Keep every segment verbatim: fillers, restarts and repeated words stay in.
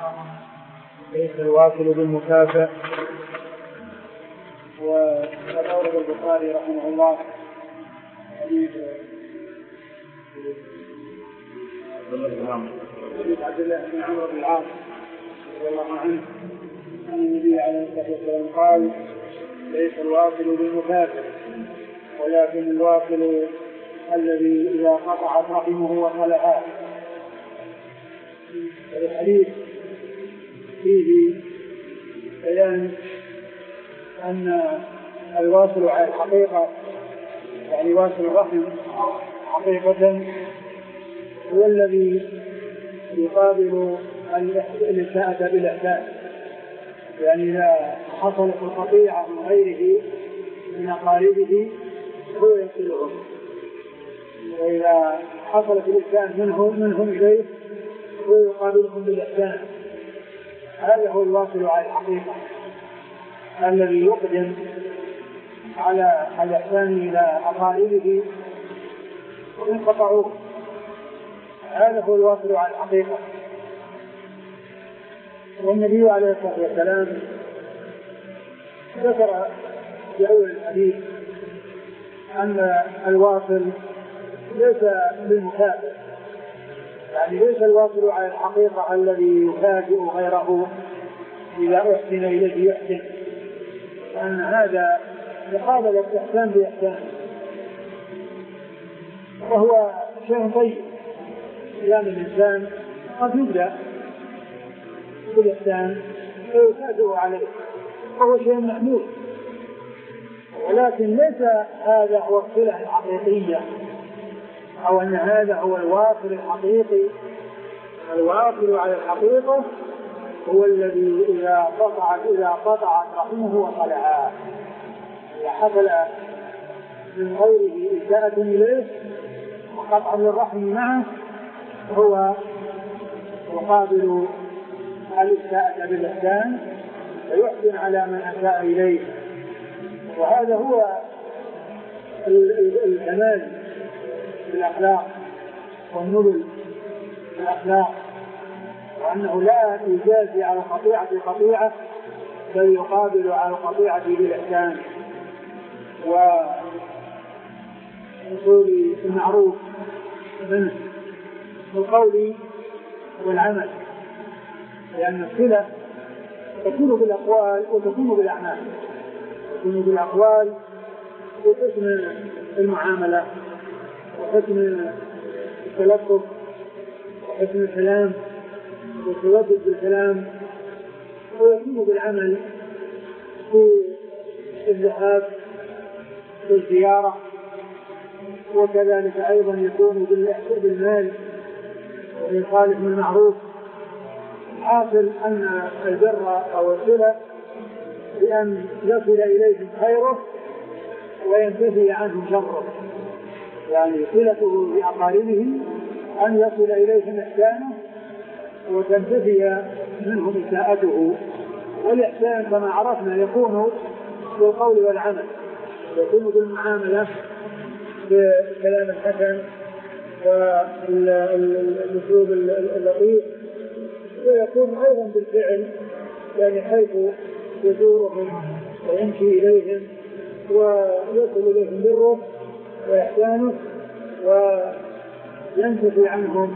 ليس الواصل بالمكافئ. وقد أورد البخاري رحمه الله حديث عبد الله بن عمرو بن العاص رضي الله عنه أن النبي عليه الصلاة والسلام قال: ليس الواصل بالمكافئ ولكن الواصل الذي إذا قطعت رحمه وصلها. الحديث فيه بيان أن الواصل على الحقيقة، يعني واصل الرحم حقيقة، هو الذي يقابل الإساءة بالإحسان. يعني إذا حصلت القطيعة من غيره من أقاربه هو يصلهم، وإذا حصلت الإحسان منهم منهم إليه هو يقابلهم بالإحسان. هذا هو الواصل على الحقيقة الذي يقدم على الإحسان إلى أقاربه وإن قطعوه. هذا هو الواصل على الحقيقة. والنبي عليه الصلاة والسلام ذكر في أول الحديث أن الواصل ليس بالمكافئ، يعني ليس الواصل على الحقيقة الذي يفاجئ غيره إذا أحسن إليه يحسن، لأن هذا يقابل الإحسان بإحسان، وهو شيء طيب. لأن الإنسان قد يبدأ بالإحسان ويفاجئ عليه، وهو شيء محمود، ولكن ليس هذا هو الصلة الحقيقية أو أن هذا هو الواصل الحقيقي. الواصل على الحقيقة هو الذي إذا قطعت إذا قطعت رحمه وصلها، إذا حصل من غيره إساءة إليه وقطع للرحم معه هو يقابل الإساءة بالإحسان ويحسن على من أساء إليه. وهذا هو الكمال في الأخلاق والنبل في الأخلاق، وأنه لا يجازي على القطيعة قطيعة بل يقابل على القطيعة بالإحسان وحصول المعروف منه بالقول والعمل، لأن الصلة تكون بالأقوال وتكون بالأعمال. تكون بالأقوال وحسن المعاملة وحسن التلطف وحسن الكلام والتودد بالكلام، ويكون بالعمل في الذهاب في الزيارة، وكذلك أيضا يكون بالمال ويخالف من المعروف. حاصل أن البر أو الصلة بأن يصل إليهم خيره وينتفي عنهم شره، يعني صلته بأقاربه أن يصل إليهم إحسانه وتنتفي منهم إساءته. والإحسان كما عرفنا يكون بالقول والعمل، يكون بالمعاملة بالكلام الحسن والأسلوب اللطيف، ويكون أيضا بالفعل، يعني حيث يزورهم ويمشي إليهم ويصل إليهم بره وإحسانه وينتفي عنهم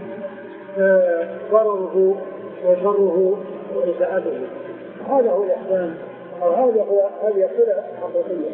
ضرره وشره وإساءته. هذا هو الإحسان، أو هذا هو هذه الصلة الحقيقية.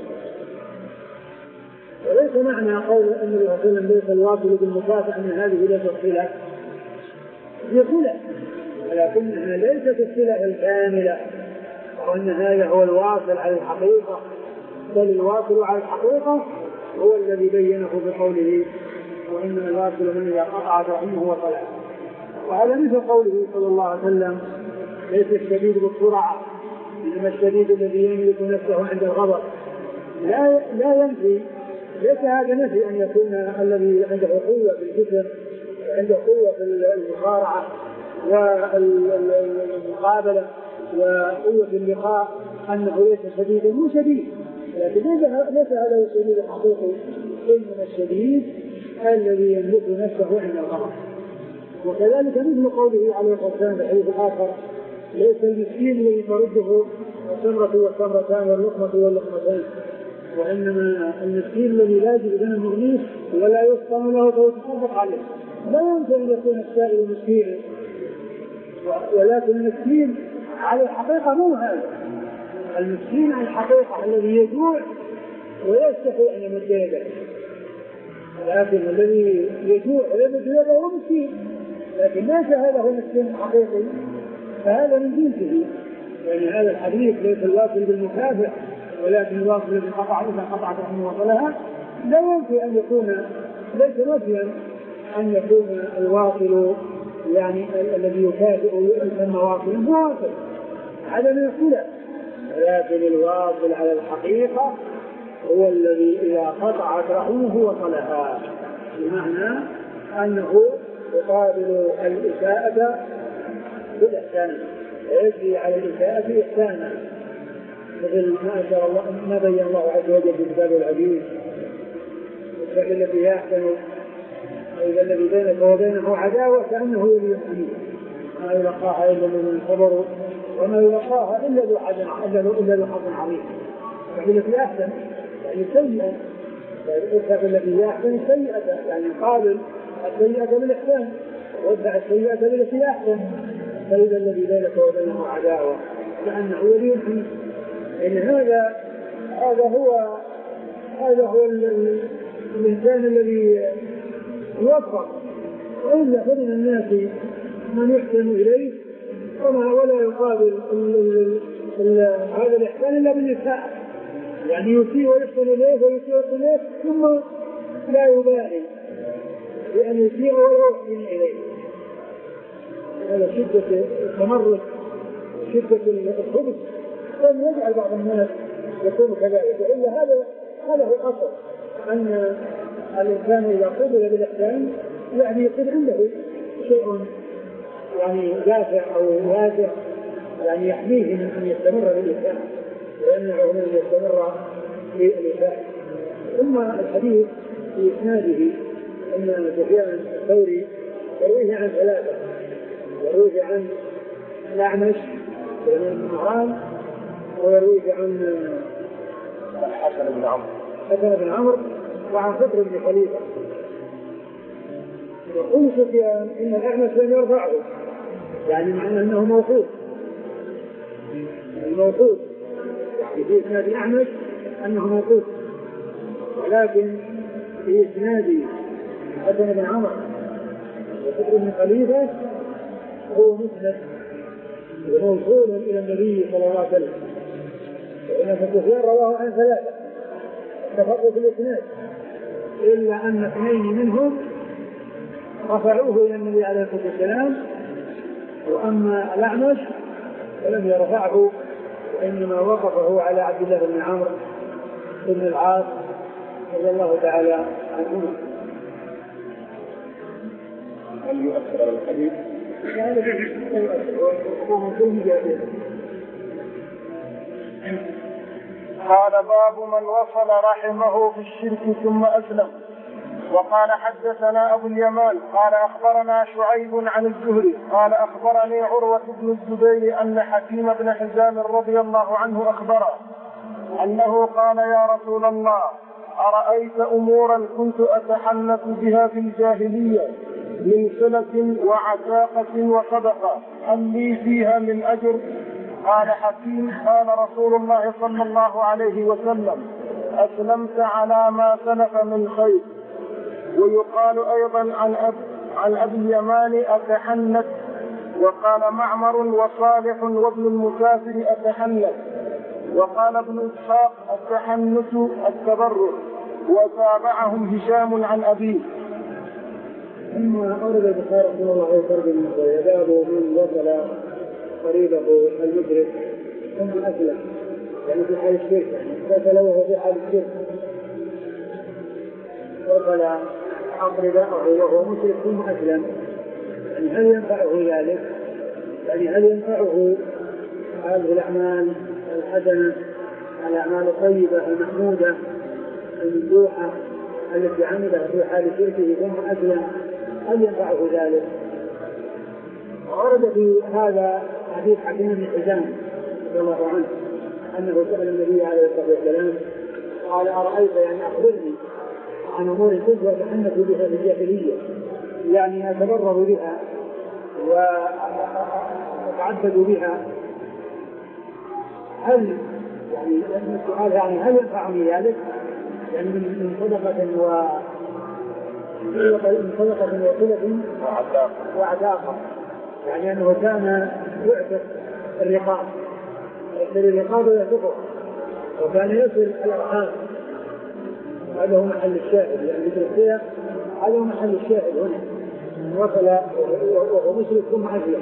وليس معنى قول النبي صلى الله عليه وسلم ليس الواصل بالمكافأة أن هذه ليست صلة، هي صلة ولكنها ليست الصلة الكاملة، وأن هذا هو الواصل على الحقيقة، بل الواصل على الحقيقة هو الذي بينه بقوله: وإنما الواصل من إذا قطعت رحمه وصلها. وهذا مثل قوله صلى الله عليه وسلم: ليس الشديد بالسرعة إنما الشديد الذي يملك نفسه عند الغضب. لا لا ينفي، ليس هذا نفي أن يكون الذي عنده قوة في الجسم وعنده قوة في المصارعة والمقابلة وقوة اللقاء أنه ليس شديدا، مو شديد، لكن ليس هذا الشديد الحقيقي. إنما الشديد الذي يملك نفسه عند الغضب. وكذلك مثل قوله عليه الصلاة والسلام في الحديث الآخر: ليس المسكين الذي ترده التمرة والتمرتان واللقمة واللقمتان، وإنما المسكين الذي لا يجد غنى مغنيه ولا يفطن له فيتصدق عليه. لا يمكن أن يكون السائل مسكينا، ولكن المسكين على الحقيقة مو هذا. المسكين على الحقيقة الذي يجوع ويستحي أن يمد يده، لكن الذي يجوع ويمد يده هو مسكين، لكن ليس هذا هو المسكين الحقيقي، فهذا من جنسه. يعني هذا الحديث ليس الواصل بالمكافئ، ولكن الواصل الذي قطع إذا قطعت رحمه وصلها. لا يمكن أن يكون، ليس نفيا أن يكون الواصل يعني الذي يكافئ يسمى واصلا هو واصل، هذا من الصلة، ولكن الواصل على الحقيقة هو الذي إذا قطعت رحمه وصلها، بمعنى أنه يقابل الإساءة بالإحسان، ويجري على الإساءة إحسانا، مثل ما أشار الله ما بين الله عز وجل في كتابه العزيز: الذي يحسن إذا الذي بينك وبينه عداوة كأنه ولي حميم، ما يلقاها إلا الذين صبروا وما يلقاها إلا ذو حظ عظيم. الذي أحسن يعني سيئة، فإذا الذي يحسن سيئة يعني قابل السيئة بالإحسان، وادع السيئة بالتي أحسن. فإذا الذي بينك وبينه عداوة كأنه ولي حميم. يعني هذا هذا هو هذا هو الإنسان الذي يوفق، وإلا فمن الناس من يحسن إليه وما ولا يقابل ال ال ال هذا الإحسان إلا بالإساءة، يعني يسيء ويحسن إليه ويسيء إليه ثم لا يبالي بأن يسيء ولا يحسن إليه. هذا شدة التمرد، شدة الخبث، لم يجعل بعض الناس يكون كذلك. إلا هذا هذا هو الأصل، أن الإنسان إذا قبل بالإحسان يعني يكون عنده شيء يعني دافع أو واسع يعني يحميه من أن يستمر بالإحسان ويمنعه من أن يستمر بالإحسان. ثم الحديث في إسناده أن سفيان الثوري يرويه عن ثلاثة، يرويه عن الأعمش بن مهران، ويرويه عن حسن بن عمرو حسن بن عمرو وعن فطر بن خليفة. يقول سفيان إن الأعمش لم يرفعه، يعني معنى أنه موقوف، الموقوف يعني في إسناد الأعمش أنه موقوف، ولكن في إسناد حسن بن عمرو وفطر بن خليفة هو مسند وموصول إلى النبي صلى الله عليه وسلم. وإن سفيان رواه عن ثلاثة اتفقوا في الإسناد، إلا أن اثنين منهم رفعوه إلى النبي عليه الصلاة والسلام، وأما الأعمش فلم يرفعه، وإنما وقفه على عبد الله بن عمرو بن العاص رضي الله تعالى عنه. هل يؤثر على الحديث؟ قال: باب من وصل رحمه في الشرك ثم أسلم. وقال: حدثنا أبو اليمان قال أخبرنا شعيب عن الزهري قال أخبرني عروة بن الزبير أن حكيم بن حزام رضي الله عنه أخبره أنه قال: يا رسول الله، أرأيت أمورا كنت أتحنث بها في الجاهلية من صلة وعتاقة وصدقة، هل لي فيها من أجر؟ قال حكيم: قال رسول الله صلى الله عليه وسلم: أسلمت على ما سلف من خير. ويقال أيضا عن أب عن أبي اليمان: أتحنث. وقال معمر: وصالح وابن المسافر أتحنث. وقال ابن إسحاق: التحنث التبرع. وتابعهم هشام عن أبيه. ثم أورد البخاري رحمه الله عليه وسلم باب من وصل قريبه المدرك ثم أسلم، يعني في حال الشرك، وصل وهو في حال الشرك، وصل أقرباءه وهو مشرك ثم أسلم، يعني هل ينفعه ذلك؟ يعني هل ينفعه هذه الأعمال الحسنة، الأعمال الطيبة المحمودة الممدوحة التي عملها في حال شركه ثم أسلم، هل ينفعه ذلك؟ ورد في هذا حديث حكيم بن حزام رضي الله عنه أنه سأل النبي عليه الصلاة والسلام قال أرأيت يعني أخبرني عن أمور كنت أتحنث بها في الجاهلية يعني أتبرر بها وأتعبد بها هل يعني السؤال يعني هل ينفعني ذلك يعني من صدقة و من صدقة وصلة وعتاقة يعني أنه كان يعتق الرقاب يشتري الرقاب ويعتقه وكان يصل الأرحام هذا هو محل الشاهد يعني بالتركية هذا هو محل الشاهد هنا وصل وهو مشرك ثم أسلم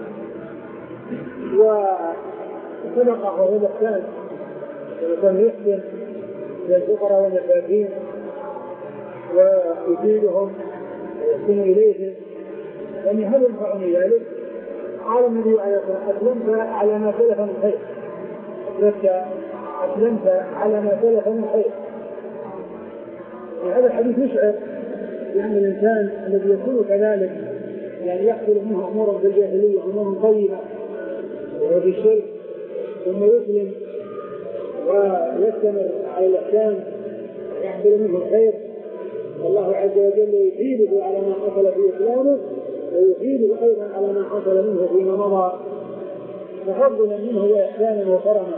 وصدقه وهو محتاج وكان يحسن للفقراء والمساكين ويفيدهم ويحسن إليهم يعني هل ينفعني ذلك؟ قال النبي عليه الصلاة والسلام أسلمت على ما سلف من خير أسلمت على ما سلف من خير هذا الحديث يشعر بأن الإنسان الذي يكون كذلك يعني يحصل منه أمورا في الجاهلية أمور طيبة وهو في الشرك ثم يسلم ويستمر على الإحسان ويحصل منه الخير والله عز وجل يثيبه على ما حصل في إسلامه ويثيبه أيضا على ما حصل منه فيما مضى تفضلا منه وإحسانا وكرما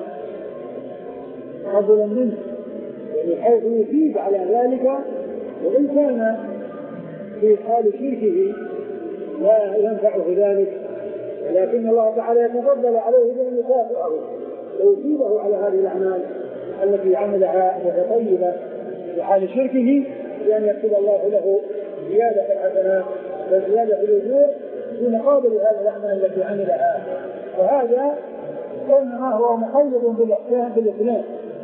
تفضلا منه يعني حيث يثيب على ذلك وإن كان في حال شركه لا ينفعه ذلك لكن الله تعالى يتفضل عليه بأن يكافئه ويثيبه على هذه الأعمال التي عملها وهي طيبة في حال شركه بأن يكتب الله له زيادة الحسنات وزيادة الأجور في مقابل هذه الأعمال التي عملها وهذا إنما هو مقيد بالإحسان بالإسلام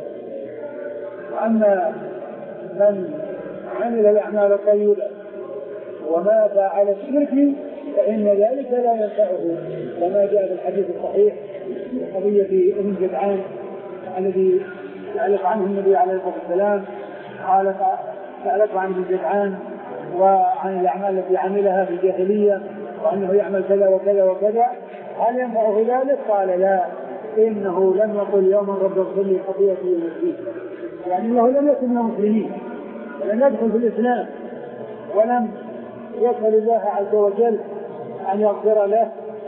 وأما من عمل الأعمال الطيبة ومات على الشرك فإن ذلك لا ينفعه كما جاء في الحديث الصحيح في قضية ابن جدعان الذي سألت عنه النبي عليه الصلاة والسلام قال سألته عن ابن جدعان وعن الأعمال التي عملها في الجاهلية وأنه يعمل كذا وكذا وكذا هل ينفعه ذلك؟ قال لا إنه لم يقل يوما رب اغفر لي خطيئتي يوم الدين يعني أنه لم يكن من المسلمين ولم يدخل في الإسلام ولم يسأل الله عز وجل أن يغفر له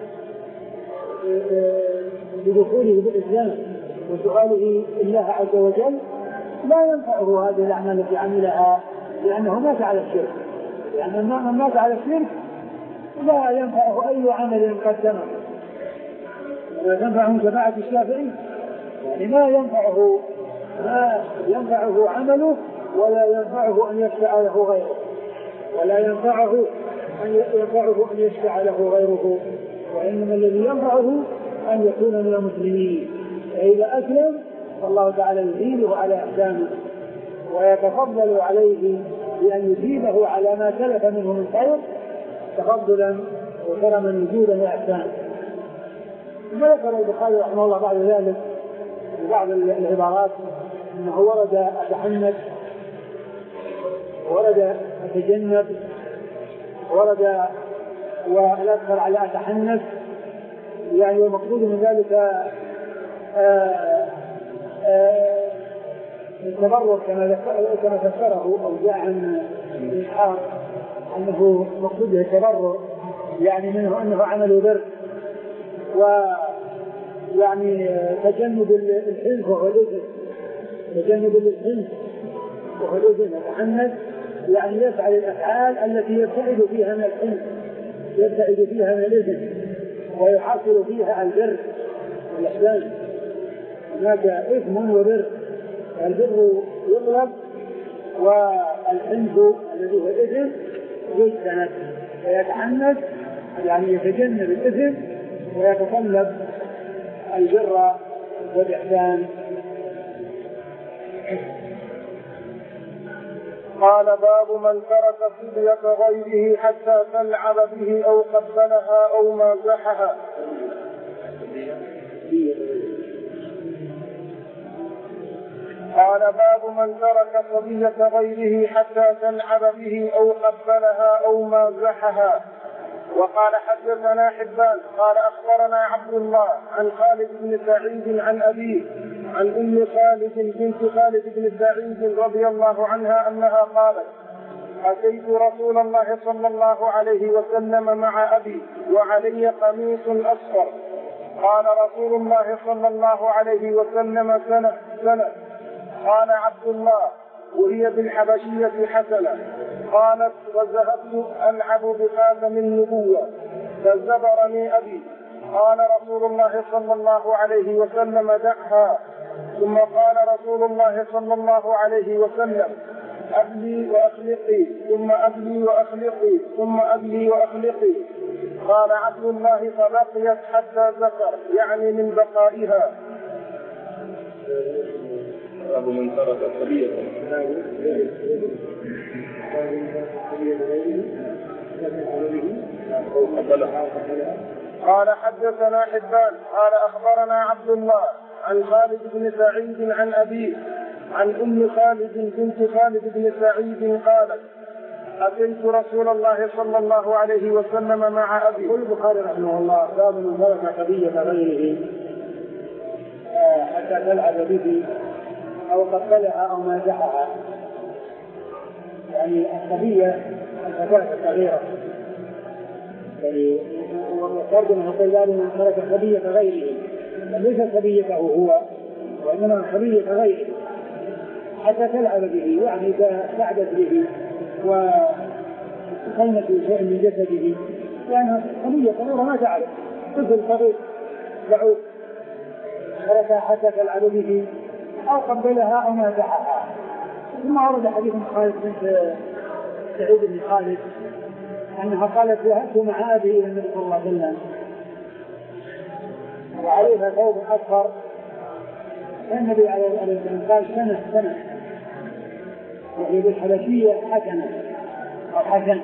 بدخوله بالإسلام وسؤاله الله عز وجل لا ينفعه هذه الأعمال التي عملها لأنه مات على الشرك لأن من مات على الشرك لا ينفعه أي عمل قدمه ولا تنفعه شفاعة الشافعي يعني ما ينفعه ما ينفعه عمله ولا ينفعه أن يشفع له غيره ولا ينفعه أن ينفعه أن يشفع له غيره وإنما الذي ينفعه أن يكون من المسلمين فإذا أسلم فالله تعالى يزيده على إحسانه ويتفضل عليه بأن يجيبه على ما سلف منه من خير تفضلا وكرما نزولا وإحسانا. ثم ذكر البخاري رحمه الله بعد ذلك في بعض العبارات أنه ورد أتحنث ورد أتجنب ورد والأكثر على أتحنث يعني والمقصود من ذلك التبرك كما كما فسره أو جاء عن إسحاق أنه مقصوده التبرك يعني منه أنه عمل بر ويعني تجنب الحنث وهو الإثم تجنب الحنث وهو الإثم أتحنث يعني يفعل الأفعال التي يبتعد فيها من الحنث يبتعد فيها من الإثم ويحصل فيها البر والإحسان. هناك إثم وبر البر يطلب والحنث الذي هو الإثم يجتنب ويتحنث يعني يتجنب الإثم ويتطلب البر والإحسان. قال باب من ترك صبية غيره حتى تلعب به أو قبلها أو مازحها. قال باب من ترك صبية غيره حتى تلعب به أو قبلها أو مازحها. وقال حدثنا حبان قال أخبرنا عبد الله عن خالد بن سعيد عن أبيه عن أم خالد بنت خالد بن سعيد رضي الله عنها أنها قالت أتيت رسول الله صلى الله عليه وسلم مع أبي وعلي قميص أصفر قال رسول الله صلى الله عليه وسلم سنة سنة قال عبد الله وهي بالحبشية حسنة قالت وذهبت ألعب بخاتم النبوة فزبرني أبي قال رسول الله صلى الله عليه وسلم دعها ثم قال رسول الله صلى الله عليه وسلم أبلي وأخلقي ثم أبلي وأخلقي ثم أبلي وأخلقي قال عبد الله فبقيت حتى ذكر يعني من بقائها. أبو من ترك الصبية قال حدثنا حبان قال أخبرنا عبد الله عن خالد بن سعيد عن أبيه عن أم خالد بنت خالد بن سعيد قالت أتيت رسول الله صلى الله عليه وسلم مع أبي. يقول البخاري رحمه الله باب من ترك صبية غيره حتى تلعب به أو قتلها أو مازحها، يعني الصبية الفتاة الصغيرة، يعني وفرض أنه يقول باب من ترك صبية غيره ليس صبيته هو وإنما صبية غيره حتى تلعب به، يعني تعبث به وقيمة شيء من جسده، يعني صبية صغيرة ما تعرف طفل صغير لعوب تركها حتى تلعب به أو قبلها أو مازحها. ثم ورد حديث خالد بنت سعيد بن خالد أنها قالت ذهبت مع أبي إلى النبي صلى الله عليه وسلم وعليها ثوب أصفر، فالنبي عليه الصلاة والسلام قال سنة سنة، وهي بالحبشية حسنة أو حسن.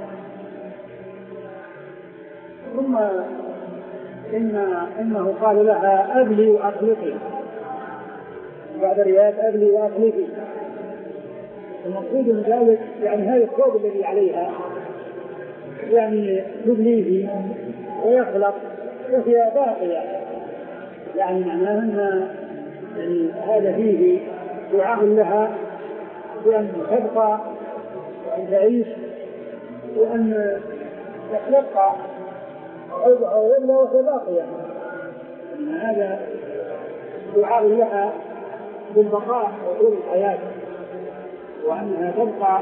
ثم إن إنه قال لها أبلي وأخلقي، بعد رواية أبلي وأخلقي. المقصود من ذلك يعني هذا الثوب الذي عليها يعني تبليه ويخلق وهي باقية، يعني معناه أن يعني هذا فيه دعاء لها بأن تبقى وأن تعيش وأن تخلق عوضها ويبلى وهي باقية، أن هذا دعاء لها بالبقاء وطول الحياة وأنها تبقى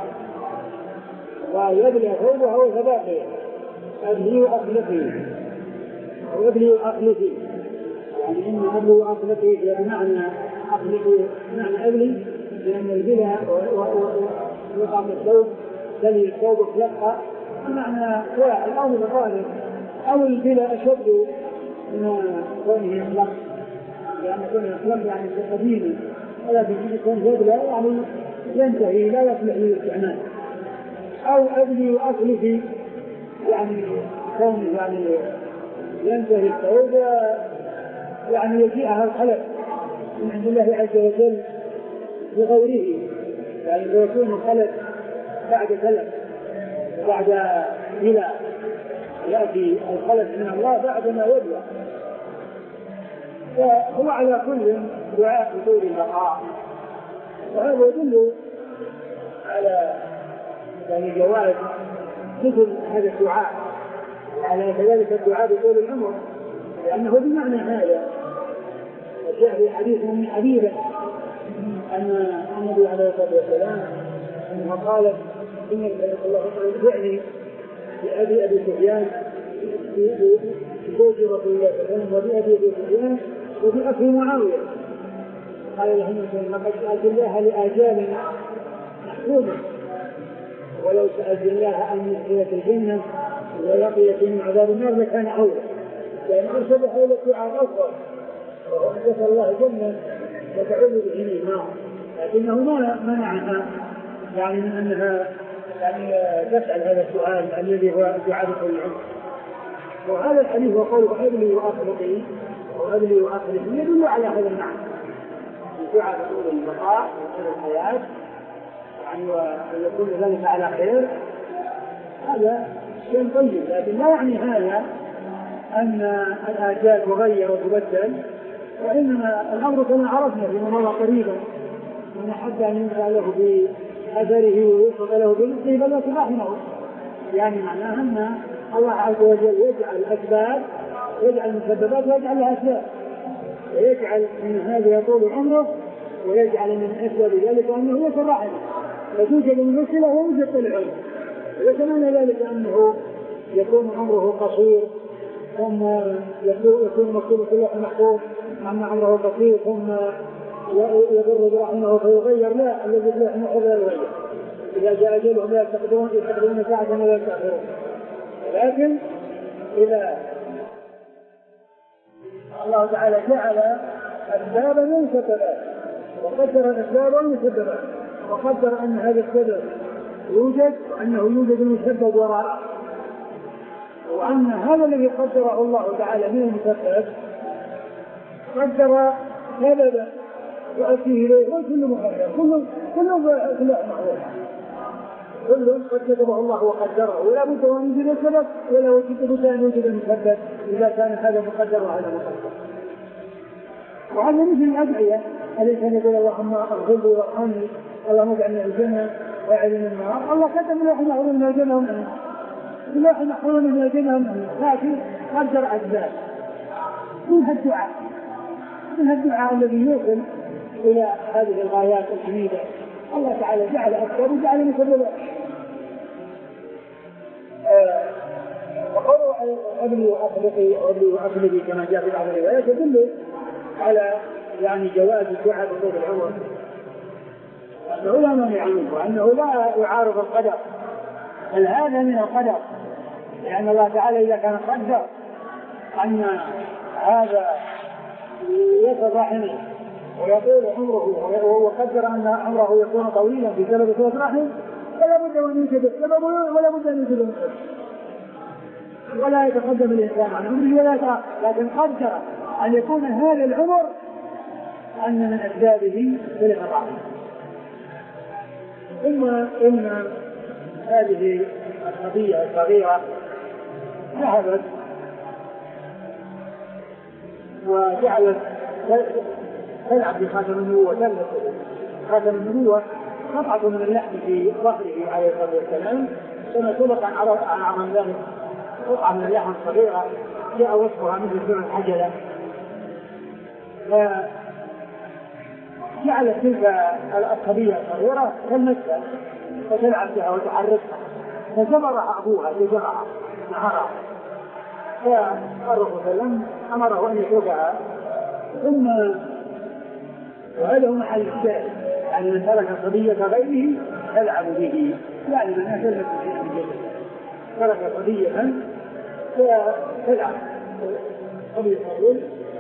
ويبلى ثوبها وهي باقية. أبلي وأخلقي أو أبلي وأخلقي، يعني إن أبلي وأخلقي هي بمعنى أخلقي بمعنى أبلي، لأن البلى وقام الثوب تلي الثوب خلقها بمعنى واحد أو متطابق، أو البلى أشد من كونه يخلق، لأن كونه يخلق يعني قديما، ولكن يكون يبلى يعني ينتهي لا يصلح للاستعمال. أو أبلي وأخلقي يعني كونه يعني ينتهي الثوب يعني يجيئها الخلق من عند الله عز وجل بغيره، يعني يكون الخلق بعد خلق بعد بلا، يأتي الخلق من الله بعد ما يبلى. فهو على كل دعاء طول البقاء، وهذا يدل على يعني جواز مثل هذا الدعاء، على كذلك الدعاء بطول العمر، لأنه بمعنى هذا. وجاء في حديث من حبيبة أن النبي عليه الصلاة والسلام أنها قالت إن الله يرجعني بأبي أبي سفيان بزوج رسول الله صلى الله عليه وسلم وبأبي أبي سفيان وبأخي معاوية، قال لهم لقد سألت الله لآجال محكومة ولو سألت الله أن يدخلك الجنة ولقيت من عذاب النار لكان أولى، لأن أرسل حول الدعاء أفضل، وهو أن يسأل الله الجنة وتعوذ به من النار، لكنه ما منعها يعني من أنها يعني تسأل هذا السؤال الذي هو دعاء طول العمر. وهذا الحديث وقوله أبلي وأخلقي وأبلي وأخلقي يدل على هذا المعنى، دعاء طول البقاء وطول الحياة، يعني ويكون ذلك على خير. هذا شيء طيب، لكن لا يعني هذا أن الآجال تغير وتبدل، وإنما الأمر كما عرفنا فيما مضى قريبا من أحب أن ينفع له بأثره ويوفق له برزقه فلا رحمه. يعني معناها أن الله عز وجل يجعل الأسباب، يجعل المسببات ويجعل لها أسباب، ويجعل من هذا يطول عمره، ويجعل من أسباب ذلك أنه يصل رحمه فتوجد من صلة ويوجد طول العمر. ويتمنى ذلك أنه يكون عمره قصير ثم يكون مكتوب في اللوح المحفوظ أن عمره قصير ثم يضر برحمه فيغير. لا، الذي في اللوح المحفوظ لا يغير. إذا جاء أجلهم لا يستقدمون يستقدمون ساعة ولا يستأخرون. لكن إذا الله تعالى جعل أسبابا ومسببات وقدر الأسباب والمسببات وقدر أن هذا السبب يوجد، أنه يوجد المسبب وراءه، وأن هذا الذي قدره الله تعالى من المسبب قدر سببا يؤديه إليه، وكل مقدر كل كل كل معروف كل قد كتبه الله وقدره، ولا بد أن يوجد السبب ولا بد أن يوجد المسبب إذا كان هذا مقدر وهذا مقدر. وهذا مثل الأدعية التي كان يقول اللهم اغفر لي وارحمني اللهم اجعلني من الجنة واعذني من النار. الله كتب اللوح المحفوظ من الجنة والنار، اللوح المحفوظ من الجنة والنار، لكن قدر أسباب منها الدعاء، منها الدعاء الذي يوصل إلى هذه الغايات الحميدة. الله تعالى جعل أسباب وجعل مسببات. وقالوا أبلي وأخلقي أبلي وأخلقي كما جاء في بعض الروايات يدل على يعني جواز الدعاء بطول العمر، أنه لا مانع منه وأنه لا يعارض القدر، بل هذا من القدر، لأن الله تعالى إذا كان قدر أن هذا يصل رحمه ويطول عمره وقدر أن عمره يكون طويلا بسبب صلة رحمه فلا بد أن يوجد السبب ولا بد أن يوجد المسبب، ولا يتقدم الإنسان عن عمره ولا يتأخر، لكن قدر أن يكون هذا العمر أن من أسبابه صلة رحمه. ثم إن هذه القضية الصغيرة ذهبت وجعلت تلعب بخاتم النبوة وتلبس خاتم النبوة قطعة من اللحم في ظهره عليه الصلاة والسلام، ثم سبق عن عن ذلك قطعة من اللحم الصغيرة جاء وصفها مثل سنة الحجلة، فجعلت تلك القضية الصغيرة تلمسها وتلعب بها وتحركها، فجبرها أبوها جبرها نهرها، فالرسول صلى الله عليه وسلم أمره أن يتركها. ثم وهذا هو محل الشاهد، يعني من ترك صبية غيره تلعب به، يعني من أهلت شيئا من جسد ترك صبية فتلعب صبية الرجل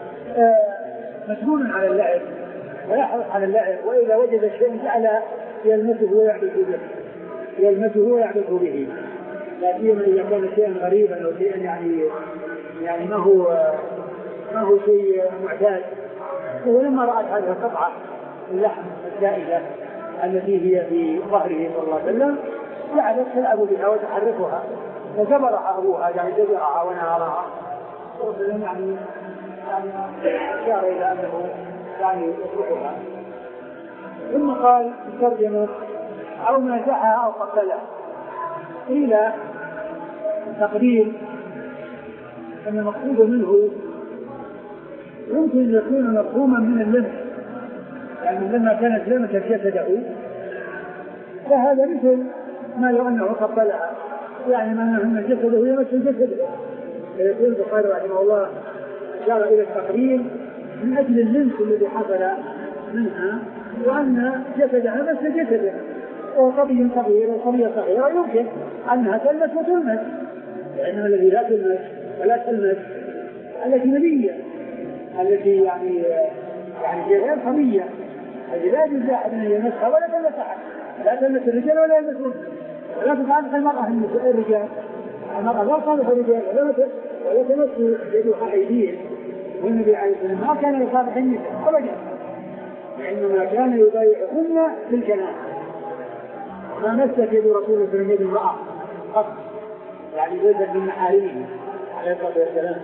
مسؤول على اللعب ويحرص على اللعب، وإذا وجد الشيء جعل يلمسه ويعبث به يلمسه ويعبث به، لا سيما إذا كان شيئا غريبا أو شيئا يعني يعني ما هو ما هو شيء معتاد. ولما رأت هذه القطعة اللحم الزائدة التي هي في ظهره صلى الله عليه وسلم جعلت تلعب بها وتحركها، فجبرها أبوها يعني جبرها ونهرها، يعني يعني أشار إلى أنه يعني يتركها. ثم قال الترجمة أو مازحها أو قتلها. قيل تقدير أن المقصود منه يمكن أن يكون مفهوما من اللمس، يعني لما كانت لمست جسده فهذا مثل ما لو أنه قبلها، يعني معناه أن جسده يمس جسده. يقول البخاري رحمه الله أشار إلى التقرير من أجل اللمس الذي حصل منها، وأن جسدها مس جسده، وقضية صغيرة وقضية صغيرة يمكن أنها تلمس وتلمس، لأنها الذي لا تلمس ولا تلمس الأجنبية التي يعني يعني غير صبية، التي لا يجوز أحد أن يلمسها ولا تلمس أحد، لا تلمس الرجال ولا يلمسون، ولا تتعلق المرأة الرجال، المرأة لا تصالح الرجال ولا تمس يدها أيديهم، والنبي عليه الصلاة والسلام ما كان يصالح النساء أبدا، وإنما كان يبايعهن بالجنان، ما مست يد رسول الله صلى الله عليه وسلم امرأة قط، يعني ليست من محارمه عليه الصلاة والسلام،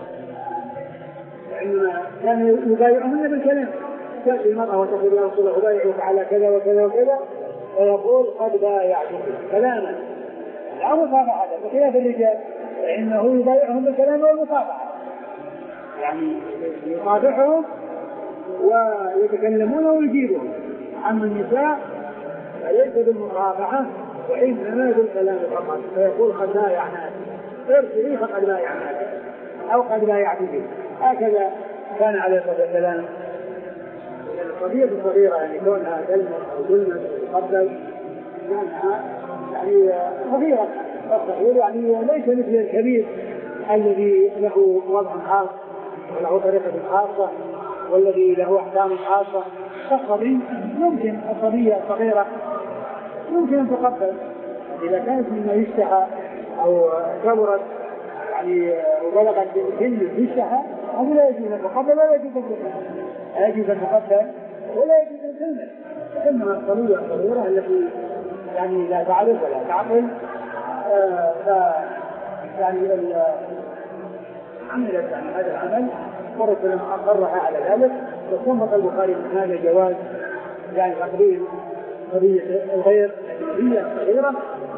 وإنما كان يبايعهن بالكلام. تأتي المرأة وتقول يا رسول الله أبايعك على كذا وكذا وكذا، ويقول قد بايعتك كلاما لا مصافحة، بخلاف الرجال فإنه يبايعهم بالكلام والمصافحة، يعني يصافحهم ويتكلمون ويجيبهم. أما النساء فليس بالمصافحة وإنما بالكلام فقط، فيقول قد بايعناك، ارسلي فقد بايعناك أو قد بايعتك. هكذا كان عليه الصلاة والسلام. القضية الصغيرة يعني كونها كلمة أو كلمة تقبل كونها يعني صغيرة، الصغير يعني ليس مثل الكبير الذي له وضع خاص وله طريقة خاصة والذي له أحكام خاصة. فالصغير يمكن القضية الصغيرة يمكن أن تقبل إذا كانت مما يشتهى أو كبرت يعني وبلغت سن يشتهى، هذا لا يجوز أن تقبل ولا يجوز أن تقبل، لا يجوز أن تقبل ولا يجوز أن تلمس. إنما القضية الصغيرة التي يعني لا تعرف ولا تعقل آه يعني عملت عن هذا العمل ورسل أقرها على ذلك. وصنف البخاري من هذا الجواز يعني تقرير قضية الغير هي صغيرة.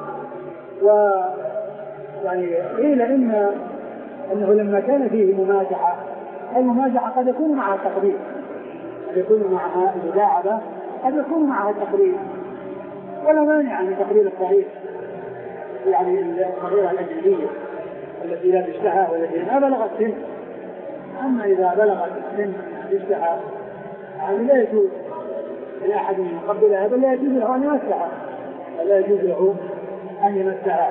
ويعني قيل إن أنه لما كان فيه ممازحة، الممازحة قد يكون معها التقرير، قد يكون معها المداعبة، قد يكون معها التقرير، ولا مانع من تقرير الصغير يعني الصغيرة الأجنبية التي لا تشتهى والتي ما بلغت السن. أما إذا بلغت السن تشتهى يعني لا يجوز لأحد أن يقبلها، بل لا يجوز له أن يمسها، لا يجوز له أن يمسها.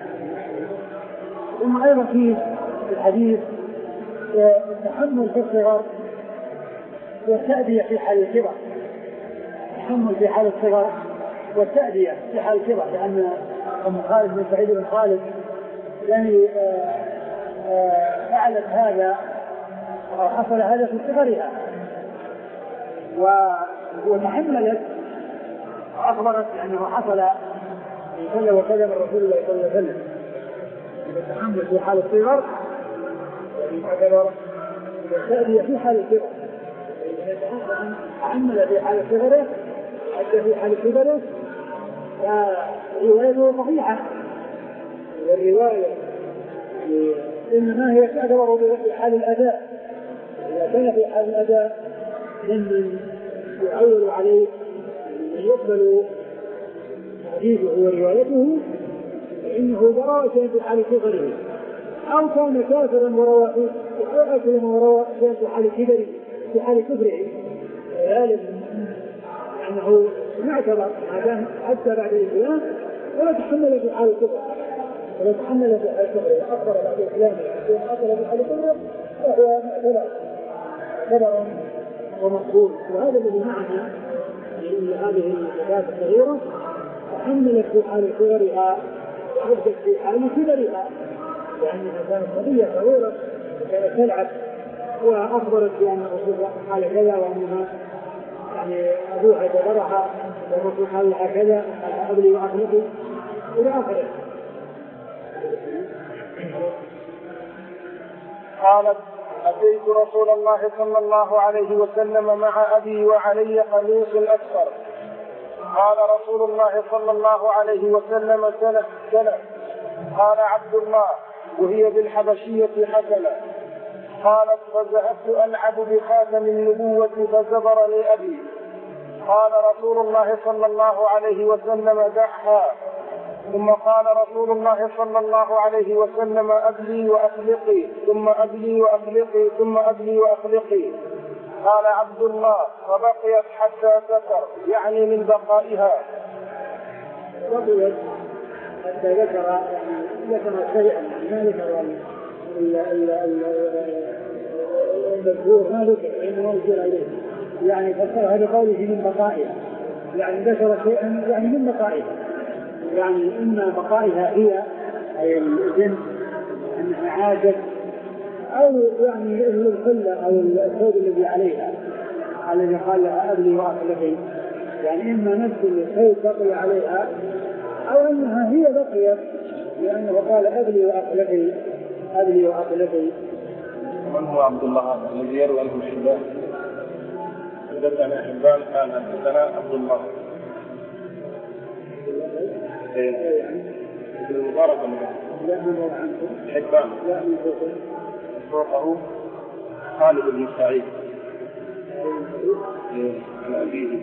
ثم أيضا في الحديث تحمل في الصغر والتأدية في حال الكبر، تحمل في حال الصغر والتأدية في حال الكبر، لأن أم خالد بن سعيد بن خالد يعني فعلت هذا أو حصل هذا في صغرها وتحملت وأخبرت أنه حصل كذا وكذا من رسول الله صلى الله عليه وسلم. التحمل في حال الصغر يعتبر التأدية في حال الكبر، تحمل في حال صغره حتى في حال كبره فروايته صحيحة. والرواية إنما هي تعتبر في حال الأداء، إذا كان في حال الأداء ممن يعول عليه من يقبل حديثه وروايته فإنه براءة في حال صغره، أو كان كافرا ورواه ورواه في حال كبره في حال كفره، ذلك أنه يعتبر حتى بعد الإسلام ولا تحمل في حال الكفر، ولا تحمل في حال الكفر وأخبر بعد الإسلام وأخبر في حال الكفر فهو معتبر خبر ومقبول. وهذا الذي معنا من هذه الحاجات الصغيرة تحملت في حال صغرها وعدت في حال كبرها، لأنها كانت قضية صغيرة وكانت تلعب وأخبرت بأن الرسول حال كذا وأنها يعني أبوها جبرها والرسول قال لها كذا أبلي وأخلقي إلى آخره. قالت أتيت رسول الله صلى الله عليه وسلم مع أبي وعلي قميص أكثر، قال رسول الله صلى الله عليه وسلم سنة سنة، قال عبد الله وهي بالحبشية حسنة. قالت فذهبت ألعب بخاتم النبوة فزبرني أبي، قال رسول الله صلى الله عليه وسلم دعها. ثم قال رسول الله صلى الله عليه وسلم أبلي وأخلقي ثم أبلي وأخلقي ثم أبلي وأخلقي. قال عبد الله فبقيت حتى سكر، يعني من بقائها. بقيت حتى ذكر ذكر شيئا ما ذكر المذكور ما ذكر إنه يشير إليه، يعني فسرها بقوله من بقائها، يعني ذكر شيئا يعني من بقائها، يعني إما بقائها هي أي الجن أنها عادت، أو يعني الخلة أو الثوب الذي عليها الذي قال لها أبلي وأخلقي، يعني إما نفس الثوب بقي عليها أو أنها هي بقيت لأنه قال أبلي وأخلقي أبلي وأخلقي. من هو عبد الله الذي يروي عنه حبان؟ حدثنا حبان قال حدثنا عبد الله. ايه ابن المبارك لا من عنه حبان لا من فوقه خالد بن سعيد عن أبيه.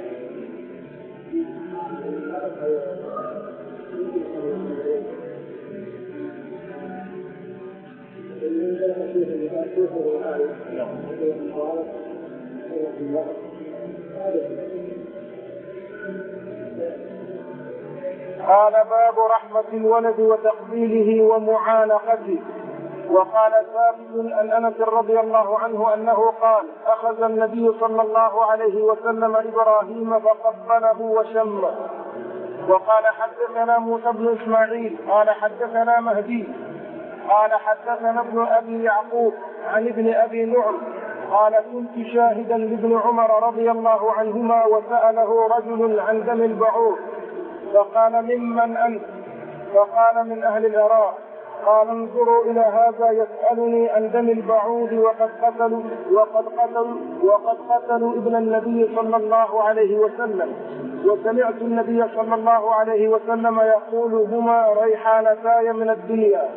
قال باب رحمة الولد وتقبيله ومعانقته. وقال ثابت عن أنس رضي الله عنه أنه قال أخذ النبي صلى الله عليه وسلم إبراهيم فقبله وشمه. وقال حدثنا موسى بن إسماعيل قال حدثنا مهدي قال حدثنا ابن أبي يعقوب عن ابن أبي نعم قال كنت شاهدا لابن عمر رضي الله عنهما وسأله رجل عن دم البعوض فقال ممن أنت؟ فقال من أهل العراق. قال انظروا إلى هذا يسألني عن دم البعوض وقد قتلوا وقد قتلوا وقد قتلوا ابن النبي صلى الله عليه وسلم، وسمعت النبي صلى الله عليه وسلم يقول هما ريحانتاي من الدنيا.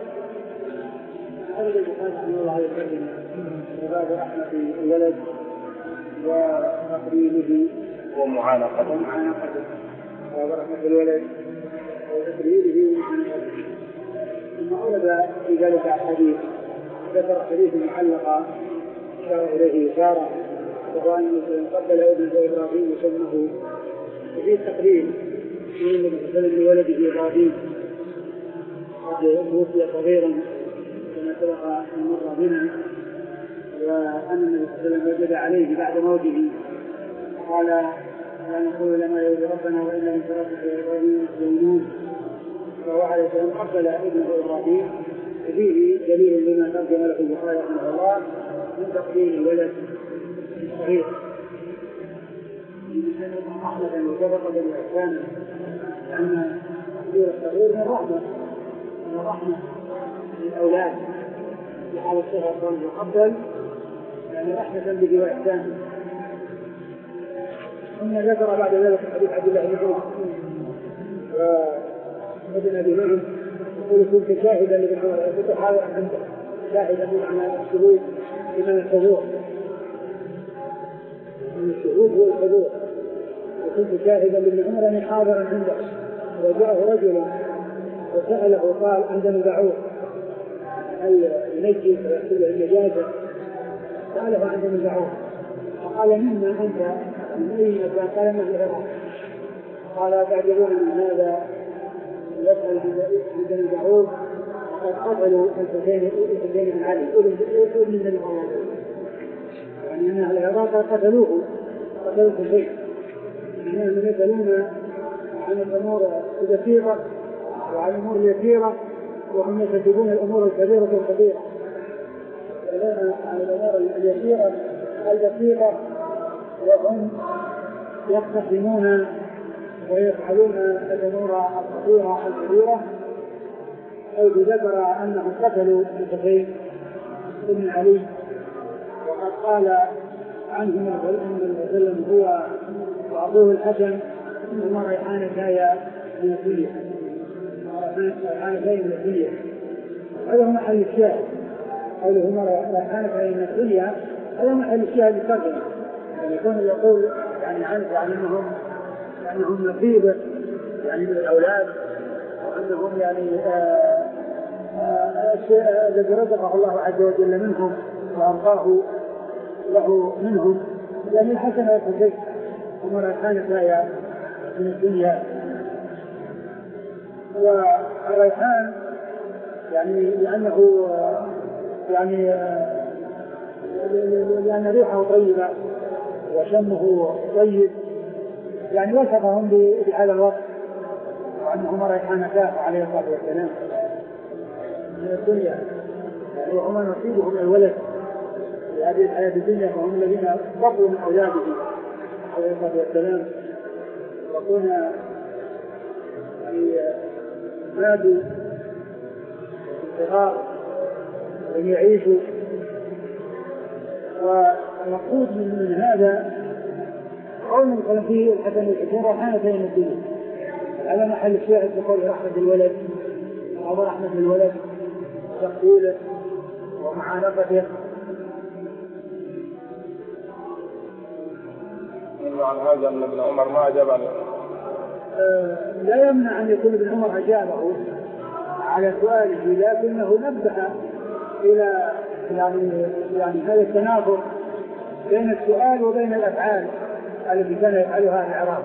باب رحمة الولد وتقبيله ومعانقته. باب رحمة الولد وتقبيله ومعانقته. ثم أورد في ذلك الحديث ذكر حديث معلقا أشار إليه إشارة وهو أن قبل ابن إبراهيم وسمه وفي تقرير من النبي صلى الله عليه وسلم لولده إبراهيم قد توفي صغيرا كما سبق أن مر بنا، وأن النبي صلى الله عليه وسلم وجد عليه بعد موته قال لا نقول لما يرضي ربنا وإلا من ثلاثة إبراهيم مسلمون. فهو عليه السلام قبل ابنه إبراهيم، فيه دليل لما ترجم له البخاري رحمه الله من تقبيل الولد الصغير رحمة وشفقة وإحسانا، لأن تقبيل الصغير من رحمة من رحمة للأولاد في حال الصغر كونه يقبل يعني رحمة به وإحسانا. ثم ذكر بعد ذلك حديث عبد الله بن عمر وابن أبي نعم يقول كنت شاهدا لابن عمر، كنت حاضرا عنده شاهدا بمعنى الشهود بمعنى الحضور، من الشهود هو الحضور، وكنت شاهدا لابن عمر أني حاضرا عنده وجاءه رجل وسأله قال عندنا بعوض هل ينجي فيحصل النجاسة؟ سأله عندنا بعوض فقال مما أنت من أي مكان؟ قال من العراق. قال تعجبون من هذا يسأل عندنا بعوض وقد قتلوا الحسين بن علي ابن النبي صلى الله عليه وسلم، يعني أن أهل العراق قتلوه قتلوا الحسين، أنهم يسألون عن الأمور البسيطة وعن الأمور اليسيرة وهم يكتبون الأمور الكبيرة والخطيرة، عن الأمور اليسيرة البسيطة وهم يقتحمون ويفعلون الأمور الخطيرة الكبيرة. حيث ذكر أنهم قتلوا الحسين بن علي، وقد قال عنهم النبي صلى الله عليه وسلم هو وأبوه الحسن هما ريحانتاي من الدنيا، ريحانتاي من الدنيا. هذا هو محل الشاهد، قوله هما ريحانتاي من الدنيا هذا محل الشاهد الترجمة، يعني يكون يقول يعني عنه يعني أنهم يعني هم نصيبه يعني من الأولاد، وأنهم يعني الشيء الذي رزقه الله عز وجل منهم وأعطاه له منهم، يعني الحسن والحسين هم ريحانتاي من الدنيا. والريحان يعني لأنه يعني لأن ريحه طيبة وشمه طيب، يعني وصفهم بهذا الوصف وأنهما ريحانتاه عليه الصلاة والسلام من الدنيا، يعني وهما نصيبهم من الولد في هذه الحياة الدنيا، فهم الذين بقوا من أولاده عليه الصلاة والسلام، وكنا يعني ماتوا صغار ولم يعيشوا. والمقصود من هذا قول مثلا في الحسن والحسين رحمتين الدين على محل الشاهد بقول رحمة الولد أو رحمة الولد تقبيله ومعانقته. عن هذا أن ابن عمر ما أجاب عليه. أه لا يمنع أن يكون ابن عمر أجابه على سؤاله، لكنه نبه إلى يعني يعني هذا التنافر بين السؤال وبين الأفعال التي كان يفعلها العراق.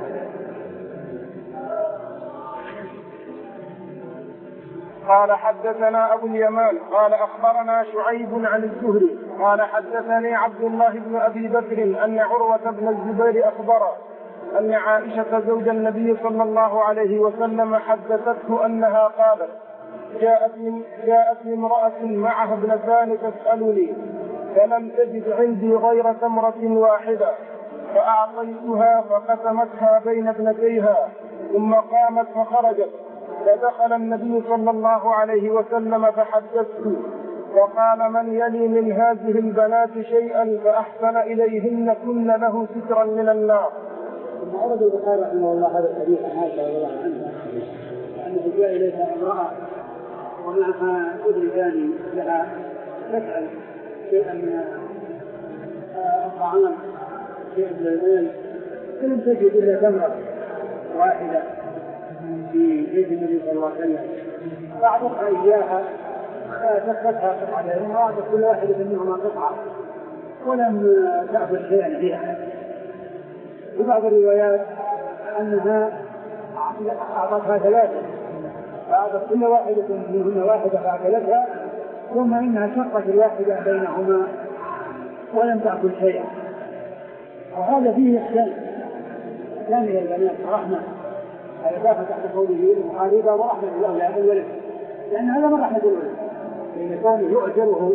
قال حدثنا أبو اليمان قال أخبرنا شعيب عن الزهري قال حدثني عبد الله بن أبي بكر أن عروة بن الزبير أخبره أن عائشة زوج النبي صلى الله عليه وسلم حدثته أنها قالت جاءتني جاءتني امرأة معها ابنتان تسألني فلم تجد عندي غير تمرة واحدة فأعطيتها فقسمتها بين ابنتيها ثم قامت فخرجت فدخل النبي صلى الله عليه وسلم فحدثته وقال من يلي من هذه البنات شيئا فأحسن إليهن كن له سترا من النار. ثم أورد البخاري رحمه الله هذا الحديث عن عائشة رضي الله عنها أنه جاء إليها امرأة ومعها ابن ثاني لها تسأل شيئا من الطعام شيئا من المال فلم تجد إلا تمرة واحدة في بيت النبي صلى الله عليه وسلم فأعطتها إياها فسقتها قطعتين وأعطت كل واحدة منهما قطعة ولم تأخذ شيئا فيها. في بعض الروايات أنها أعطتها ثلاثة فأعطت كل واحدة منهن واحدة فأكلتها ثم إنها شقت الواحدة بينهما ولم تأكل شيئا. وهذا فيه إحسان إحسان إلى البنات رحمة هذا داخل تحت قوله المحاربة ورحمة الله لهذا الولد لأن هذا من رحمة الولد لأن كان يؤجره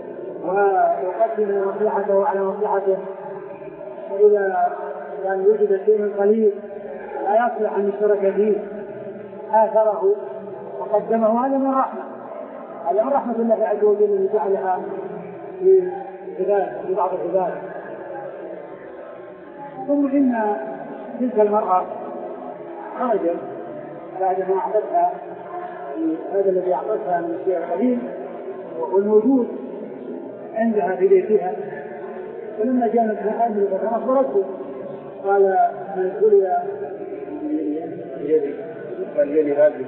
ويقدم مصلحته على مصلحته وإذا كان يوجد شيء قليل لا يصلح أن يشترك فيه آثره وقدمه هذا من رحمة هذا من رحمة الله عز وجل الذي جعلها في عباد في بعض العباد. ثم إن تلك المرأة خرجت بعد ما أعطتها هذا الذي أعطتها من الشيء القليل والموجود عندها في بيتها فلما جاءت الحامل فأخبرته قال من يقول من يلي هذه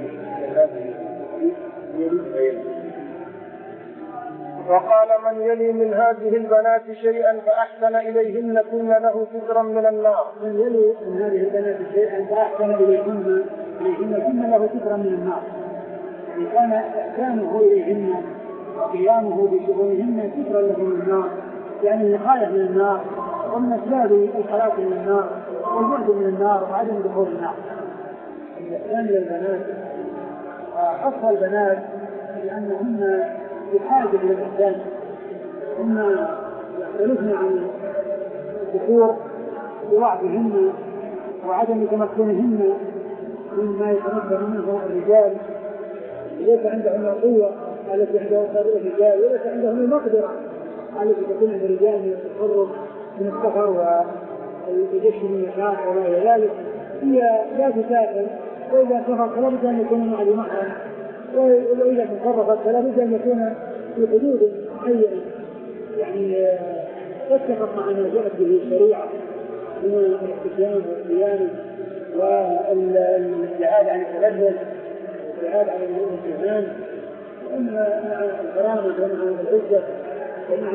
وقال من يلي من هذه البنات شيئا فأحسن إليهن كن له سترا من النار. من يلي من هذه البنات شيئا فأحسن إليهن كن له سترا من النار. يعني كان إحسانه إليهن وقيامه بشؤونهن سترا له من النار يعني وقاية من النار ومن أسباب الخلاص من النار والبعد من النار وعدم دخول النار. الإحسان للبنات خص البنات لأنهن بحاجة إلى الإحسان ثم يختلفن عن الذكور بضعفهن وعدم تمكنهن مما يتمكن منه الرجال ليس عندهم القوة التي عندهم الرجال وليس عندهم المقدرة التي تكون عند الرجال من التصرف من السفر والجشن من النشاط وما إلى ذلك. هي لا تسافر وإذا سافرت فلا بد أن يكون مع ذي محرم وإذا تصرفت فلا بد أن يكون في حدود معينة يعني تتفق مع ما جاءت به الشريعة من الاحتكام والصيانة والابتعاد عن التبذل والابتعاد عن الامتهان ومع الكرامة ومع العزة ومع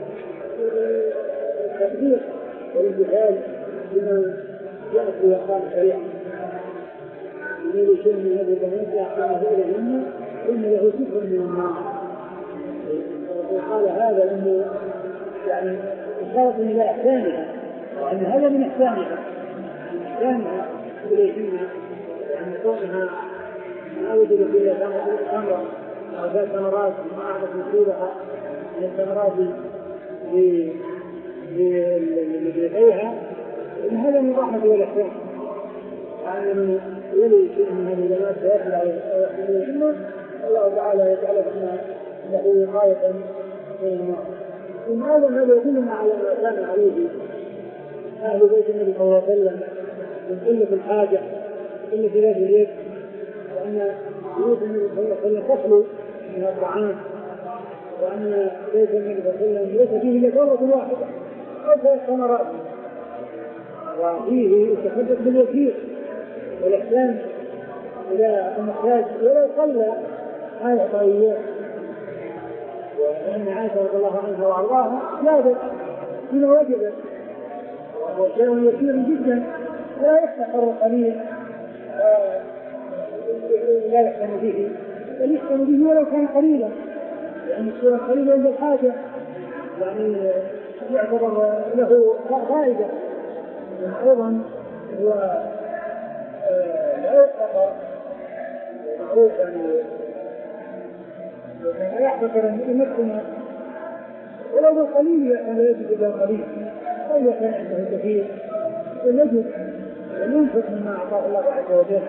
التقدير والامتثال بما جاءت به أحكام الشريعة. من شيء من هذه البنات أحكامه إليهن إن له سفر من النار. وقال هذا أنه يعني إشارة إلى إحسانها وأن هذا من إحسانها من إحسانها إليهن وأن كونها ما وجدت إلا ثمرة أو ذات ثمرات ما أعطت نصيبها من الثمرات لبيتها إن هذا من رحمة والإحسان. يعني من يلي شيء من هذه البنات فيخلع ويحسنهن الله تعالى يجعل له وقاية من النار. هذا هذا يدلنا على ما كان عليه أهل بيت النبي صلى الله عليه وسلم من قلة الحاجة قلة ذات اليد، وأن بيوت النبي صلى الله عليه وسلم تخلو من الطعام، وأن بيت النبي صلى الله عليه وسلم ليس فيه إلا ثروة واحدة أو ثلاث ثمرات، وفيه التحدث باليسير والإحسان إلى المحتاج ولو قل هذا طيب. وأن عائشة رضي الله عنها وأرضاها زادت بما وجدت، وهو شيء يسير جدا لا يحتقر القليل لا يحسن به، بل يحسن به ولو كان قليلا، لأن الشيء القليل عند الحاجة يعني يعتبر له فائدة. أيضا هو لا يحتقر معروف يعني لا يحتقر نفسنا ولو بالقليل أن لا يجد إلا قليل، وإذا كان عنده كثير فليجد ولينفق مما أعطاه الله عز وجل.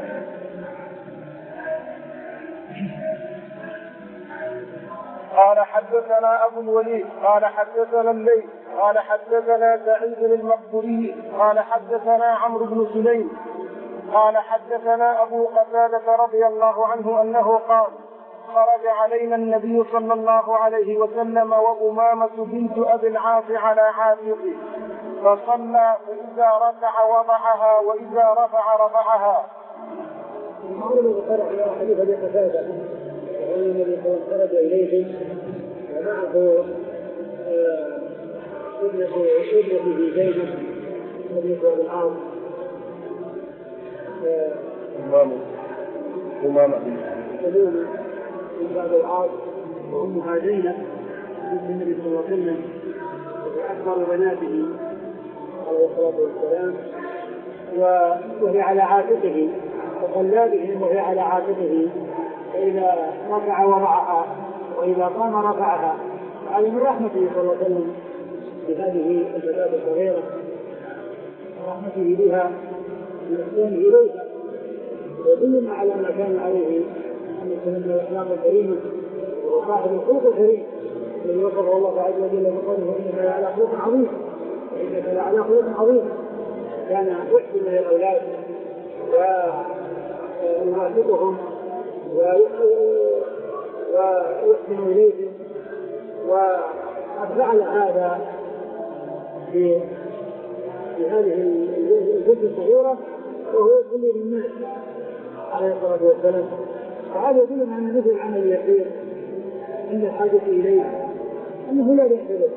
قال حدثنا أبو الوليد قال حدثنا الليث قال حدثنا سعيد المقبوري قال حدثنا عمرو بن سليم قال حدثنا أبو قتادة رضي الله عنه أنه قال خرج علينا النبي صلى الله عليه وسلم وأمامة بنت أبي العاص على عاتقه فصلى، فإذا ركع وضعها وإذا رفع رفعها. عمرو بن سليم حديث أبي قتادة وأن النبي صلى الله عليه وسلم خرج إليهم ومعه ابنته ابنته زينب ابنة أبي العاص أمامة أمامة أمامة من أبي العاص وأمها زينب بنت النبي صلى الله عليه وسلم وأكبر بناته عليه الصلاة والسلام، وهي على عاتقه فصلى بهم وهي على عاتقه، فإذا رفع وضعها وإذا قام رفعها. هذا من رحمته صلى الله عليه وسلم بهذه الفتاة الصغيرة، ورحمته بها والإحسان إليها، ويدلنا على ما كان عليه أن يكون الأخلاق الكريمة وصاحب الخلق الكريم الذي وصفه الله عز وجل بقوله إنك لعلى خلق عظيم وإنك لعلى خلق عظيم. كان يحسن للأولاد ويوافقهم ويحسن إليهم، وقد فعل هذا في هذه الجزء الصغيرة وهو يصلي للناس عليه الصلاة والسلام. فهذا يدل على مثل العمل اليسير عند الحاجة إليه أنه لا يحتاج.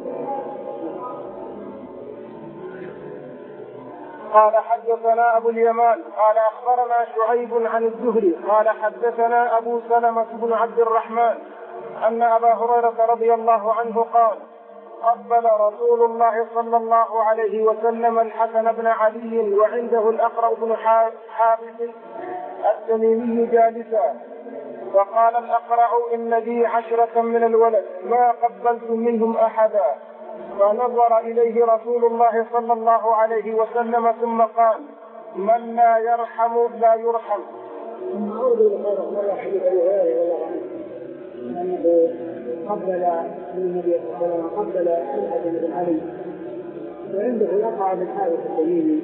قال حدثنا أبو اليمان قال أخبرنا شعيب عن الزهري قال حدثنا أبو سلمة بن عبد الرحمن أن أبا هريرة رضي الله عنه قال قبل رسول الله صلى الله عليه وسلم الحسن بن علي وعنده الأقرع بن حابس التميمي جالسا، وقال الأقرع إن لي عشرة من الولد ما قبلت منهم أحدا، فنظر إليه رسول الله صلى الله عليه وسلم ثم قال من لا يرحم لا يرحم. ثم أرضي لقال الله حديث أبي هريرة والله عنه أنه قبل النبي صلى الله عليه وسلم قبل الحسن بن علي وعنده الأقرع بن حابس التميمي،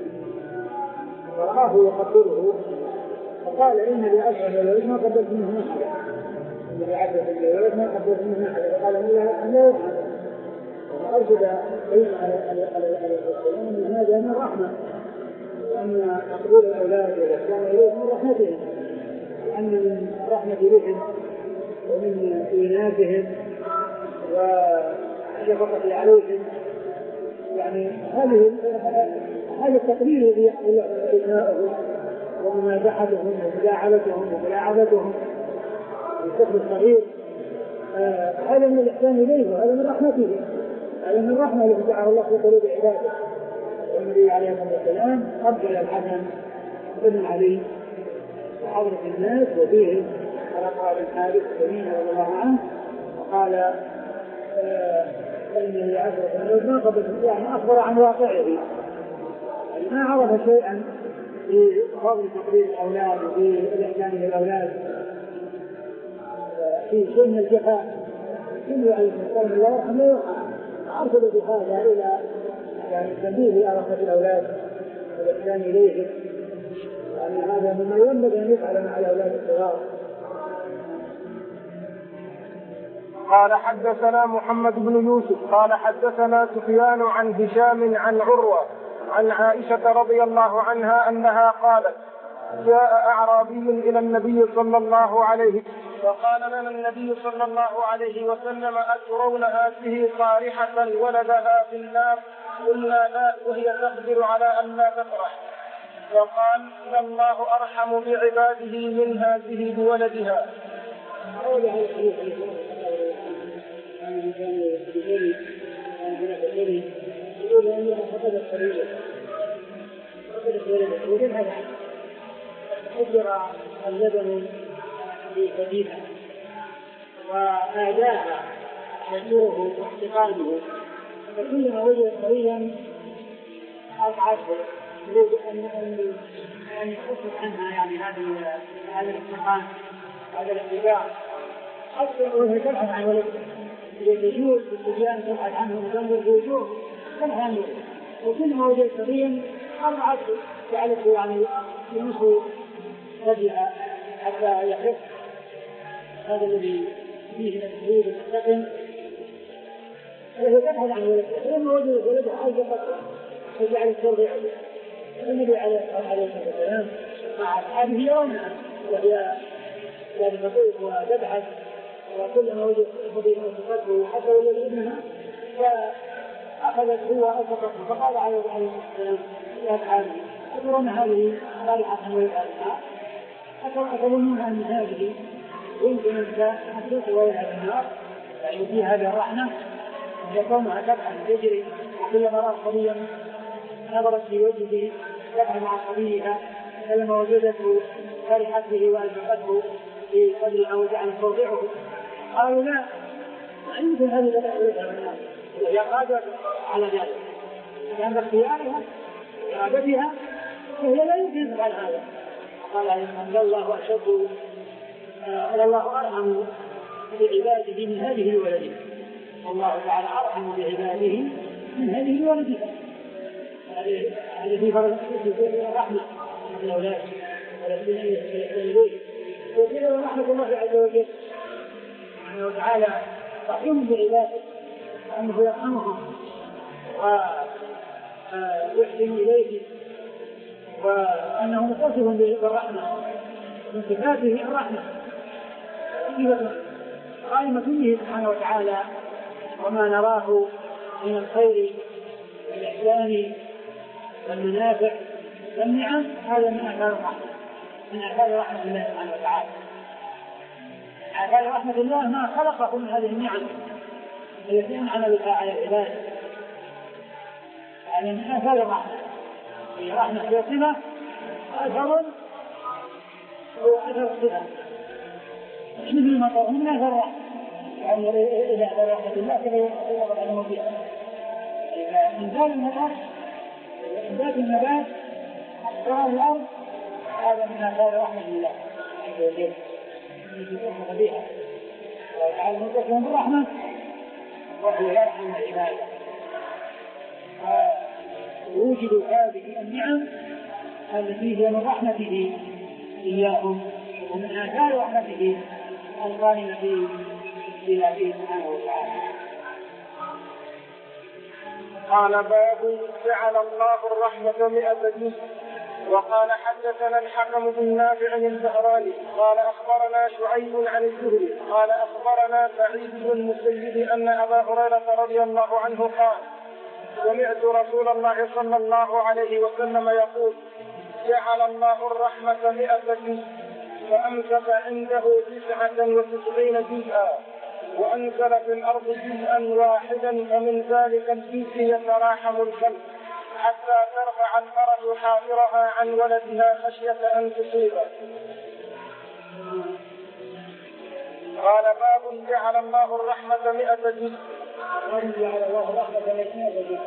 فرآه يقبله فقال إن لي عشرة من الولد ما قبلت منهم أحدا، إن لي عشرة من الولد ما قبلت منهم أحدا، فقال لا يرحم. أرشد بين على السلام من هذا من رحمة، وأن تقبيل الأولاد والإحسان إليهم من رحمتهم، وأن من رحمة بهم ومن إيناسهم وشفقة عليهم يعني هذه هذا التقبيل الذي يحصل أبنائهم ومنازحتهم ومداعبتهم وملاعبتهم بالطفل الصغير، آه هذا من الإحسان إليه وهذا من رحمته، هذا من الرحمة التي جعلها الله في قلوب عباده. والنبي عليه الصلاة والسلام قبل الحسن بن علي وحضرة الناس وفيهم الأقرع بن حابس التميمي رضي الله عنه، وقال إن لي عشرة من الولد ما قبلت، يعني أخبر عن واقعه، يعني ما عرف شيئا في فضل تقريب الأولاد وفي الإحسان للأولاد، في سن الجفاء كل أي قول الله يرحم لا يرحم أرسل بهذا إلى يعني تنبيه أرقة الأولاد والإحسان إليهم يعني هذا مما ينبغي أن يفعل مع الأولاد الصغار. قال حدثنا محمد بن يوسف قال حدثنا سفيان عن هشام عن عروة عن عائشة رضي الله عنها أنها قالت جاء أعرابي إلى النبي صلى الله عليه وسلم فقال لنا النبي صلى الله عليه وسلم أترون هذه صارحة ولدها في النار؟ قلنا لا وهي تقدر على أن لا تفرح. فقال إن الله أرحم بعباده من هذه بولدها. أجرى اللبن في ثديها وآذاها يسوره واحتقانه فكلما وجد طريقا أضعفه يريد أن أن يخفف عنها يعني هذه هذا الاحتقان هذا الاحتقان حتى وهي تبحث عن ولدها يجوز بالصبيان تبحث عنه وتنظر في وجوه تبحث عنه وكلما وجد طريقا أضعفه جعلته يعني يمسه رجع حتى يحس هذا الذي فيه التدريب المستقيم وهو تبحث عن ولده فلما وجد ولده أجابته فجعل الترضيع النبي عليه الصلاة والسلام مع أصحابه يومها وهي يعني تطوف وتبحث وكلما وجد فضيله وصفته حتى وجد ابنها فأخذت هو ألتقته فقال عليه الصلاة والسلام يا أصحابه أترون هذه صالحة ولدها؟ أتظنون أن هذه يمكن أن تحدث ويلها النار يعني في هذه الرحمة يكونها تبحث تجري وكلما رأى صبيا نظرت في وجهه تبحث مع صبيها فلما وجدته فرحت به وألفقته في صدرها وجعل توضعه. قالوا لا يمكن هذه تبحث ويلها النار وهي قادرة على ذلك لأن باختيارها إرادتها وهي لا يمكن تفعل هذا. قال إن الله أشد أن الله أرحم بعباده من هذه الولد والله تعالى أرحم بعباده من هذه الولد هذه في فرق الرحمة الأولاد ولكن يستيقظون وكذا رحمة الله عز وجل سبحانه وتعالى رحيم بعباده أنه يرحمهم ويحسن إليه وأنه متصف بالرحمة من صفاته الرحمة قائمة به سبحانه وتعالى وما نراه من الخير والإحسان والمنافع والنعم هذا من آثار الرحمة من آثار رحمة الله سبحانه وتعالى. آثار رحمة الله ما خلق كل هذه النعم التي أنعم بها على العباد يعني من آثار الرحمة هي رحمة صفة أثر وأثر صفة مثل ما قال من أثر الرحمة يعني إذا أثر رحمة الله كذا يوضع الموضوع إنزال النبات إنزال النبات أسرار الأرض هذا من آثار رحمة الله عز وجل التي تحمل بها وتعالى متصل بالرحمة وهو يرحم العباد ويوجد هذه النعم التي هي من رحمته إياهم ومن آثار رحمته القائمة في ذاته سبحانه وتعالى. قال باب جعل الله الرحمة مئة جزء. وقال حدثنا الحكم بن نافع البهراني قال أخبرنا شعيب عن الزهري قال أخبرنا سعيد بن المسيب أن أبا هريرة رضي الله عنه قال سمعت رسول الله صلى الله عليه وسلم يقول جعل الله الرحمة مئة جزء فأمسك عنده تسعة وتسعين جزءا وأنزل في الأرض جزءا واحدا فمن ذلك الجزء يتراحم الخلق حتى ترفع المرأة حاضرها عن ولدها خشية أن تصيبه. قال باب جعل الله الرحمة مئة جزء. جعل الله الرحمة مئة جزء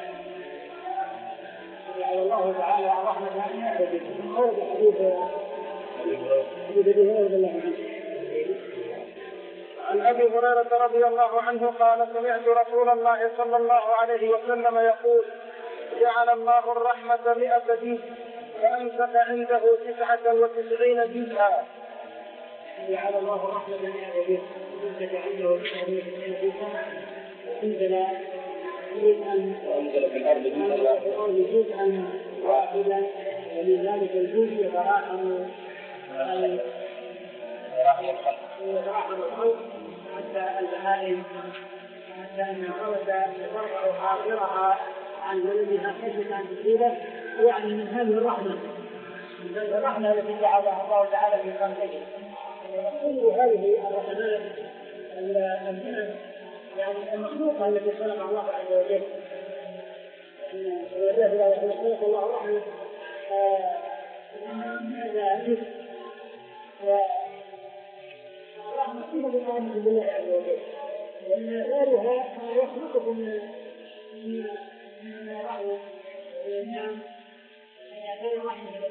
جعل الله تعالى الرحمة مئة جزء خرج حديث حديث به رضي الله عنه عن أبي هريرة رضي الله عنه قال سمعت رسول الله صلى الله عليه وسلم يقول جعل الله الرحمة مئة جزء فأمسك عنده تسعة وتسعين جزءا. جعل الله الرحمة مئة جزء فأمسك عنده تسعة وتسعين جزءا وأنزل جزءا واحدا ولذلك الجزء يتراحم يتراحم الخلق حتى البهائم حتى أن الخلق ترفع آخرها عن ولدها خشية أن تصيبه، يعني من هذه الرحمة من الرحمة التي جعلها الله تعالى في خلقه. وكل هذه الرحمات الأمثلة يعني المخلوقة التي خلق الله عز وجل إذا خلق الله رحمة هذا جزء والرحمة صفة الآمن بالله عز وجل، وإن غيرها يخلقكم من الرحمة والنعم غير رحمة